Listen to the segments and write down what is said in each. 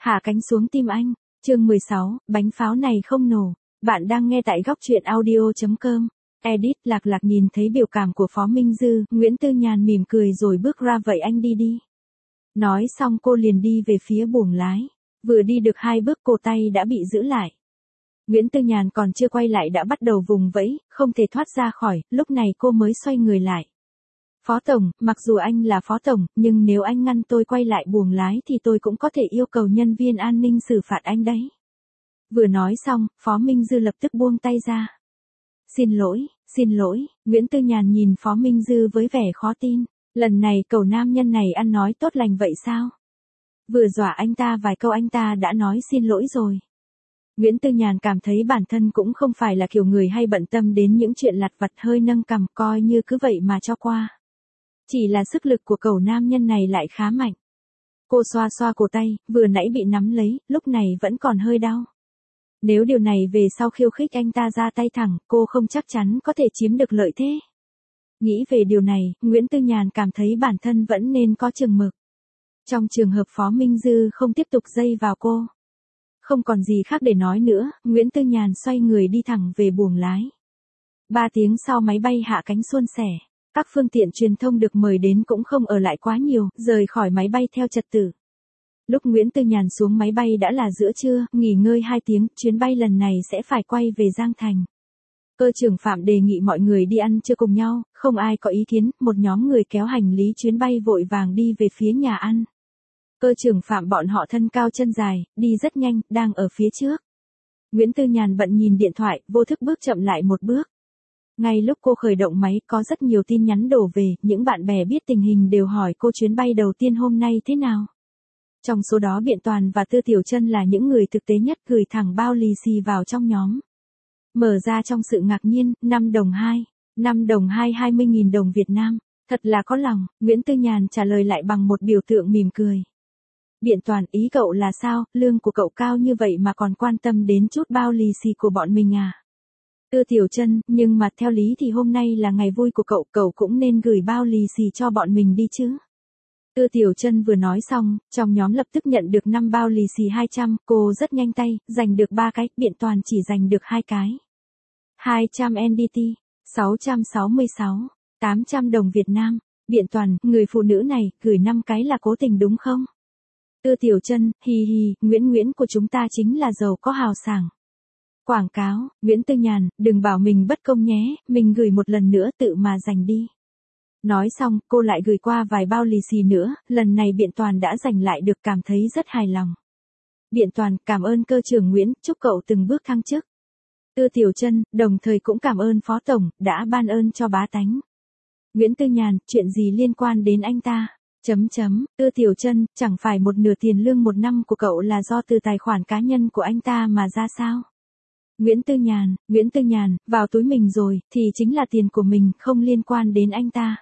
Hạ cánh xuống tim anh. Chương 16, bánh pháo này không nổ. Bạn đang nghe tại góc truyện audio.com. Edit Lạc Lạc nhìn thấy biểu cảm của Phó Minh Dư, Nguyễn Tư Nhàn mỉm cười rồi bước ra vậy anh đi đi. Nói xong cô liền đi về phía buồng lái. Vừa đi được 2 bước cổ tay đã bị giữ lại. Nguyễn Tư Nhàn còn chưa quay lại đã bắt đầu vùng vẫy, không thể thoát ra khỏi, lúc này cô mới xoay người lại. Phó Tổng, mặc dù anh là Phó Tổng, nhưng nếu anh ngăn tôi quay lại buồng lái thì tôi cũng có thể yêu cầu nhân viên an ninh xử phạt anh đấy. Vừa nói xong, Phó Minh Dư lập tức buông tay ra. Xin lỗi, Nguyễn Tư Nhàn nhìn Phó Minh Dư với vẻ khó tin. Lần này cậu nam nhân này ăn nói tốt lành vậy sao? Vừa dọa anh ta vài câu anh ta đã nói xin lỗi rồi. Nguyễn Tư Nhàn cảm thấy bản thân cũng không phải là kiểu người hay bận tâm đến những chuyện lặt vặt, hơi nâng cằm coi như cứ vậy mà cho qua. Chỉ là sức lực của cậu nam nhân này lại khá mạnh. Cô xoa xoa cổ tay, vừa nãy bị nắm lấy, lúc này vẫn còn hơi đau. Nếu điều này về sau khiêu khích anh ta ra tay thẳng, cô không chắc chắn có thể chiếm được lợi thế. Nghĩ về điều này, Nguyễn Tư Nhàn cảm thấy bản thân vẫn nên có chừng mực. Trong trường hợp Phó Minh Dư không tiếp tục dây vào cô. Không còn gì khác để nói nữa, Nguyễn Tư Nhàn xoay người đi thẳng về buồng lái. 3 tiếng sau máy bay hạ cánh suôn sẻ. Các phương tiện truyền thông được mời đến cũng không ở lại quá nhiều, rời khỏi máy bay theo trật tự. Lúc Nguyễn Tư Nhàn xuống máy bay đã là giữa trưa, nghỉ ngơi 2 tiếng, chuyến bay lần này sẽ phải quay về Giang Thành. Cơ trưởng Phạm đề nghị mọi người đi ăn trưa cùng nhau, không ai có ý kiến, một nhóm người kéo hành lý chuyến bay vội vàng đi về phía nhà ăn. Cơ trưởng Phạm bọn họ thân cao chân dài, đi rất nhanh, đang ở phía trước. Nguyễn Tư Nhàn bận nhìn điện thoại, vô thức bước chậm lại một bước. Ngay lúc cô khởi động máy có rất nhiều tin nhắn đổ về, những bạn bè biết tình hình đều hỏi cô chuyến bay đầu tiên hôm nay thế nào. Trong số đó Biện Toàn và Tư Tiểu Chân là những người thực tế nhất, gửi thẳng bao lì xì vào trong nhóm. Mở ra trong sự ngạc nhiên, 5 đồng 2, 20.000 đồng Việt Nam, thật là có lòng, Nguyễn Tư Nhàn trả lời lại bằng một biểu tượng mỉm cười. Biện Toàn, ý cậu là sao, lương của cậu cao như vậy mà còn quan tâm đến chút bao lì xì của bọn mình à? Tư Tiểu Chân, nhưng mà theo lý thì hôm nay là ngày vui của cậu cũng nên gửi bao lì xì cho bọn mình đi chứ. Tư Tiểu Chân vừa nói xong, trong nhóm lập tức nhận được 5 bao lì xì 200, cô rất nhanh tay, giành được 3 cái, Biện Toàn chỉ giành được 2 cái. 200 NDT, 666, 800 đồng Việt Nam, Biện Toàn, người phụ nữ này, gửi 5 cái là cố tình đúng không? Tư Tiểu Chân, hi hi, Nguyễn của chúng ta chính là giàu có hào sảng. Quảng cáo, Nguyễn Tư Nhàn, đừng bảo mình bất công nhé, mình gửi một lần nữa tự mà giành đi. Nói xong, cô lại gửi qua vài bao lì xì nữa, lần này Biện Toàn đã giành lại được, cảm thấy rất hài lòng. Biện Toàn, cảm ơn cơ trưởng Nguyễn, chúc cậu từng bước thăng chức. Tư Tiểu Chân, đồng thời cũng cảm ơn Phó Tổng, đã ban ơn cho bá tánh. Nguyễn Tư Nhàn, chuyện gì liên quan đến anh ta? Tư Tiểu Chân, chẳng phải một nửa tiền lương 1 năm của cậu là do từ tài khoản cá nhân của anh ta mà ra sao? Nguyễn Tư Nhàn, vào túi mình rồi, thì chính là tiền của mình, không liên quan đến anh ta.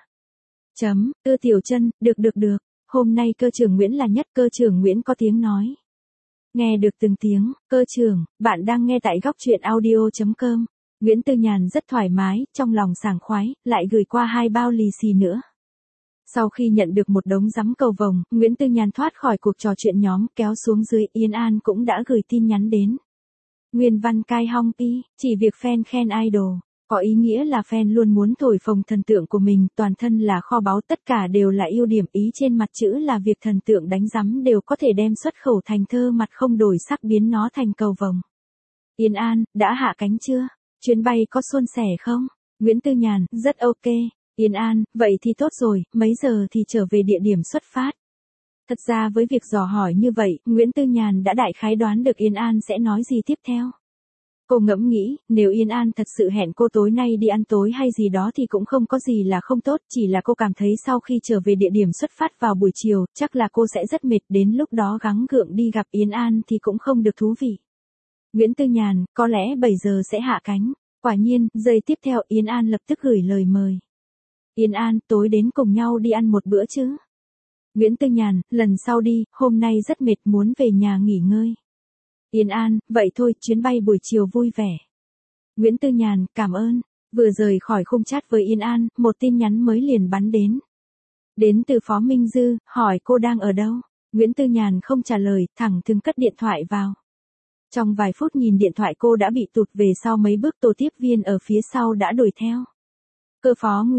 Tư Tiểu Chân, được, hôm nay cơ trưởng Nguyễn là nhất, cơ trưởng Nguyễn có tiếng nói. Nghe được từng tiếng, cơ trưởng, bạn đang nghe tại góc truyện audio.com. Nguyễn Tư Nhàn rất thoải mái, trong lòng sảng khoái, lại gửi qua 2 bao lì xì nữa. Sau khi nhận được một đống giắm cầu vồng, Nguyễn Tư Nhàn thoát khỏi cuộc trò chuyện nhóm, kéo xuống dưới, Yên An cũng đã gửi tin nhắn đến. Nguyên văn Cai Hong Pi, chỉ việc fan khen idol, có ý nghĩa là fan luôn muốn thổi phồng thần tượng của mình, toàn thân là kho báu, tất cả đều là ưu điểm, ý trên mặt chữ là việc thần tượng đánh giắm đều có thể đem xuất khẩu thành thơ mặt không đổi sắc, biến nó thành cầu vồng. Yên An, đã hạ cánh chưa? Chuyến bay có suôn sẻ không? Nguyễn Tư Nhàn, rất ok. Yên An, vậy thì tốt rồi, mấy giờ thì trở về địa điểm xuất phát? Thật ra với việc dò hỏi như vậy, Nguyễn Tư Nhàn đã đại khái đoán được Yên An sẽ nói gì tiếp theo. Cô ngẫm nghĩ, nếu Yên An thật sự hẹn cô tối nay đi ăn tối hay gì đó thì cũng không có gì là không tốt, chỉ là cô cảm thấy sau khi trở về địa điểm xuất phát vào buổi chiều, chắc là cô sẽ rất mệt, đến lúc đó gắng gượng đi gặp Yên An thì cũng không được thú vị. Nguyễn Tư Nhàn, có lẽ 7 giờ sẽ hạ cánh. Quả nhiên, giây tiếp theo Yên An lập tức gửi lời mời. Yên An, tối đến cùng nhau đi ăn một bữa chứ? Nguyễn Tư Nhàn, lần sau đi, hôm nay rất mệt, muốn về nhà nghỉ ngơi. Yên An, vậy thôi, chuyến bay buổi chiều vui vẻ. Nguyễn Tư Nhàn, cảm ơn. Vừa rời khỏi khung chat với Yên An, một tin nhắn mới liền bắn đến. Đến từ Phó Minh Dư, hỏi cô đang ở đâu. Nguyễn Tư Nhàn không trả lời, thẳng thừng cất điện thoại vào. Trong vài phút nhìn điện thoại cô đã bị tụt về sau mấy bước, tổ tiếp viên ở phía sau đã đuổi theo. Cơ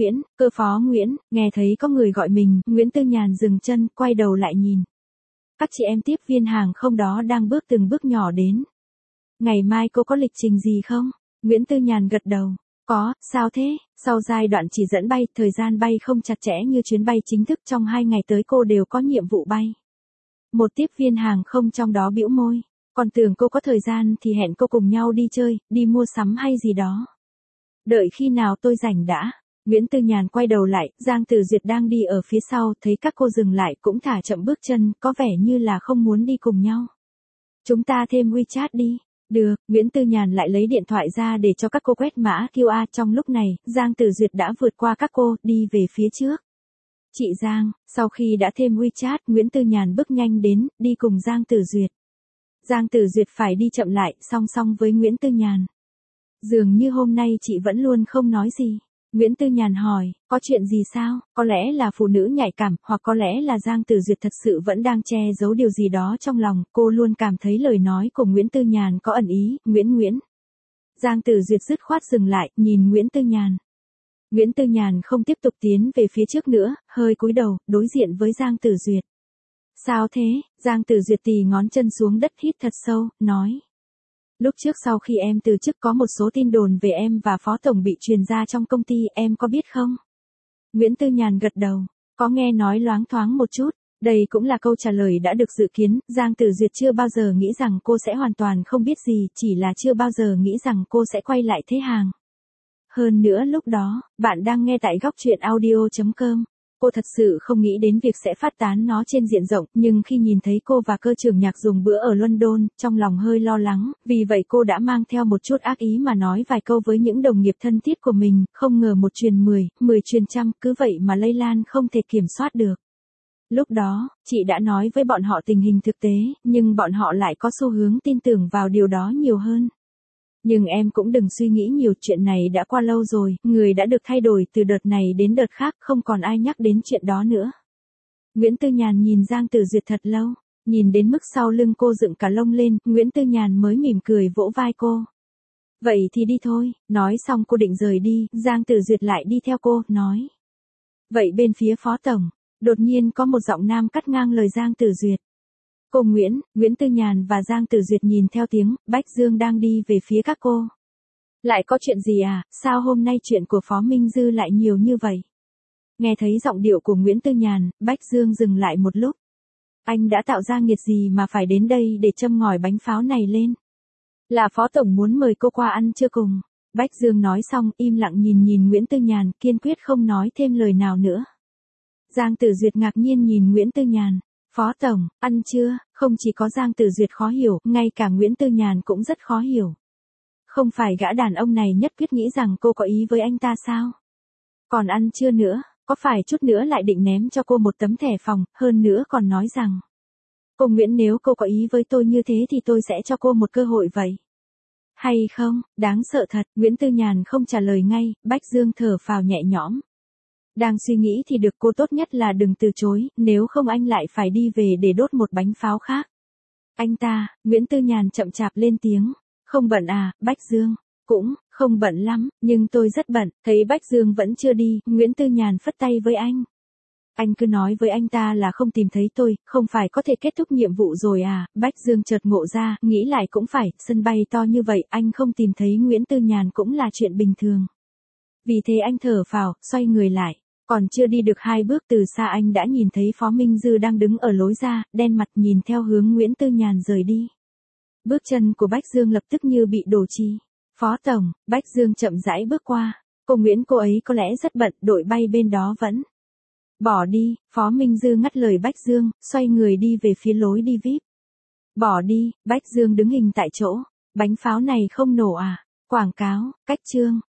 phó Nguyễn, nghe thấy có người gọi mình, Nguyễn Tư Nhàn dừng chân, quay đầu lại nhìn. Các chị em tiếp viên hàng không đó đang bước từng bước nhỏ đến. Ngày mai cô có lịch trình gì không? Nguyễn Tư Nhàn gật đầu. Có, sao thế? Sau giai đoạn chỉ dẫn bay, thời gian bay không chặt chẽ như chuyến bay chính thức, trong 2 ngày tới cô đều có nhiệm vụ bay. Một tiếp viên hàng không trong đó bĩu môi. Còn tưởng cô có thời gian thì hẹn cô cùng nhau đi chơi, đi mua sắm hay gì đó. Đợi khi nào tôi rảnh đã. Nguyễn Tư Nhàn quay đầu lại, Giang Tử Duyệt đang đi ở phía sau, thấy các cô dừng lại cũng thả chậm bước chân, có vẻ như là không muốn đi cùng nhau. Chúng ta thêm WeChat đi. Được, Nguyễn Tư Nhàn lại lấy điện thoại ra để cho các cô quét mã QR. Trong lúc này, Giang Tử Duyệt đã vượt qua các cô, đi về phía trước. Chị Giang, sau khi đã thêm WeChat, Nguyễn Tư Nhàn bước nhanh đến, đi cùng Giang Tử Duyệt. Giang Tử Duyệt phải đi chậm lại, song song với Nguyễn Tư Nhàn. Dường như hôm nay chị vẫn luôn không nói gì. Nguyễn Tư Nhàn hỏi, có chuyện gì sao? Có lẽ là phụ nữ nhạy cảm, hoặc có lẽ là Giang Tử Duyệt thật sự vẫn đang che giấu điều gì đó trong lòng. Cô luôn cảm thấy lời nói của Nguyễn Tư Nhàn có ẩn ý. Nguyễn. Giang Tử Duyệt dứt khoát dừng lại, nhìn Nguyễn Tư Nhàn. Nguyễn Tư Nhàn không tiếp tục tiến về phía trước nữa, hơi cúi đầu, đối diện với Giang Tử Duyệt. Sao thế? Giang Tử Duyệt tì ngón chân xuống đất, hít thật sâu, nói. Lúc trước sau khi em từ chức có một số tin đồn về em và Phó Tổng bị truyền ra trong công ty, em có biết không? Nguyễn Tư Nhàn gật đầu, có nghe nói loáng thoáng một chút. Đây cũng là câu trả lời đã được dự kiến. Giang Tử Duyệt chưa bao giờ nghĩ rằng cô sẽ hoàn toàn không biết gì, chỉ là chưa bao giờ nghĩ rằng cô sẽ quay lại thế hàng. Hơn nữa lúc đó, bạn đang nghe tại góc truyện audio.com. Cô thật sự không nghĩ đến việc sẽ phát tán nó trên diện rộng, nhưng khi nhìn thấy cô và cơ trưởng Nhạc dùng bữa ở London, trong lòng hơi lo lắng, vì vậy cô đã mang theo một chút ác ý mà nói vài câu với những đồng nghiệp thân thiết của mình, không ngờ 1 truyền 10, 10 truyền trăm, cứ vậy mà lây lan không thể kiểm soát được. Lúc đó, chị đã nói với bọn họ tình hình thực tế, nhưng bọn họ lại có xu hướng tin tưởng vào điều đó nhiều hơn. Nhưng em cũng đừng suy nghĩ nhiều, chuyện này đã qua lâu rồi, người đã được thay đổi từ đợt này đến đợt khác, không còn ai nhắc đến chuyện đó nữa. Nguyễn Tư Nhàn nhìn Giang Tử Duyệt thật lâu, nhìn đến mức sau lưng cô dựng cả lông lên, Nguyễn Tư Nhàn mới mỉm cười vỗ vai cô. Vậy thì đi thôi, nói xong cô định rời đi, Giang Tử Duyệt lại đi theo cô, nói. Vậy bên phía Phó Tổng, đột nhiên có một giọng nam cắt ngang lời Giang Tử Duyệt. Cô Nguyễn Tư Nhàn và Giang Tử Duyệt nhìn theo tiếng, Bách Dương đang đi về phía các cô. Lại có chuyện gì à, sao hôm nay chuyện của Phó Minh Dư lại nhiều như vậy? Nghe thấy giọng điệu của Nguyễn Tư Nhàn, Bách Dương dừng lại một lúc. Anh đã tạo ra nghiệt gì mà phải đến đây để châm ngòi bánh pháo này lên? Là Phó Tổng muốn mời cô qua ăn trưa cùng. Bách Dương nói xong, im lặng nhìn Nguyễn Tư Nhàn, kiên quyết không nói thêm lời nào nữa. Giang Tử Duyệt ngạc nhiên nhìn Nguyễn Tư Nhàn. Phó Tổng, ăn chưa? Không chỉ có Giang Tử Duyệt khó hiểu, ngay cả Nguyễn Tư Nhàn cũng rất khó hiểu. Không phải gã đàn ông này nhất quyết nghĩ rằng cô có ý với anh ta sao? Còn ăn chưa nữa, có phải chút nữa lại định ném cho cô một tấm thẻ phòng, hơn nữa còn nói rằng. Cô Nguyễn, nếu cô có ý với tôi như thế thì tôi sẽ cho cô một cơ hội vậy. Hay không, đáng sợ thật, Nguyễn Tư Nhàn không trả lời ngay, Bách Dương thở phào nhẹ nhõm. Đang suy nghĩ thì được, cô tốt nhất là đừng từ chối, nếu không anh lại phải đi về để đốt một bánh pháo khác. Anh ta, Nguyễn Tư Nhàn chậm chạp lên tiếng. Không bận à, Bách Dương? Cũng, không bận lắm, nhưng tôi rất bận. Thấy Bách Dương vẫn chưa đi, Nguyễn Tư Nhàn phất tay với anh. Anh cứ nói với anh ta là không tìm thấy tôi, không phải có thể kết thúc nhiệm vụ rồi à? Bách Dương chợt ngộ ra, nghĩ lại cũng phải, sân bay to như vậy, anh không tìm thấy Nguyễn Tư Nhàn cũng là chuyện bình thường. Vì thế anh thở phào, xoay người lại. Còn chưa đi được 2 bước từ xa anh đã nhìn thấy Phó Minh Dư đang đứng ở lối ra, đen mặt nhìn theo hướng Nguyễn Tư Nhàn rời đi. Bước chân của Bách Dương lập tức như bị đổ chi. Phó Tổng, Bách Dương chậm rãi bước qua. Cô Nguyễn, cô ấy có lẽ rất bận, đội bay bên đó vẫn. Bỏ đi, Phó Minh Dư ngắt lời Bách Dương, xoay người đi về phía lối đi VIP. Bỏ đi, Bách Dương đứng hình tại chỗ. Bánh pháo này không nổ à? Quảng cáo, cách chương.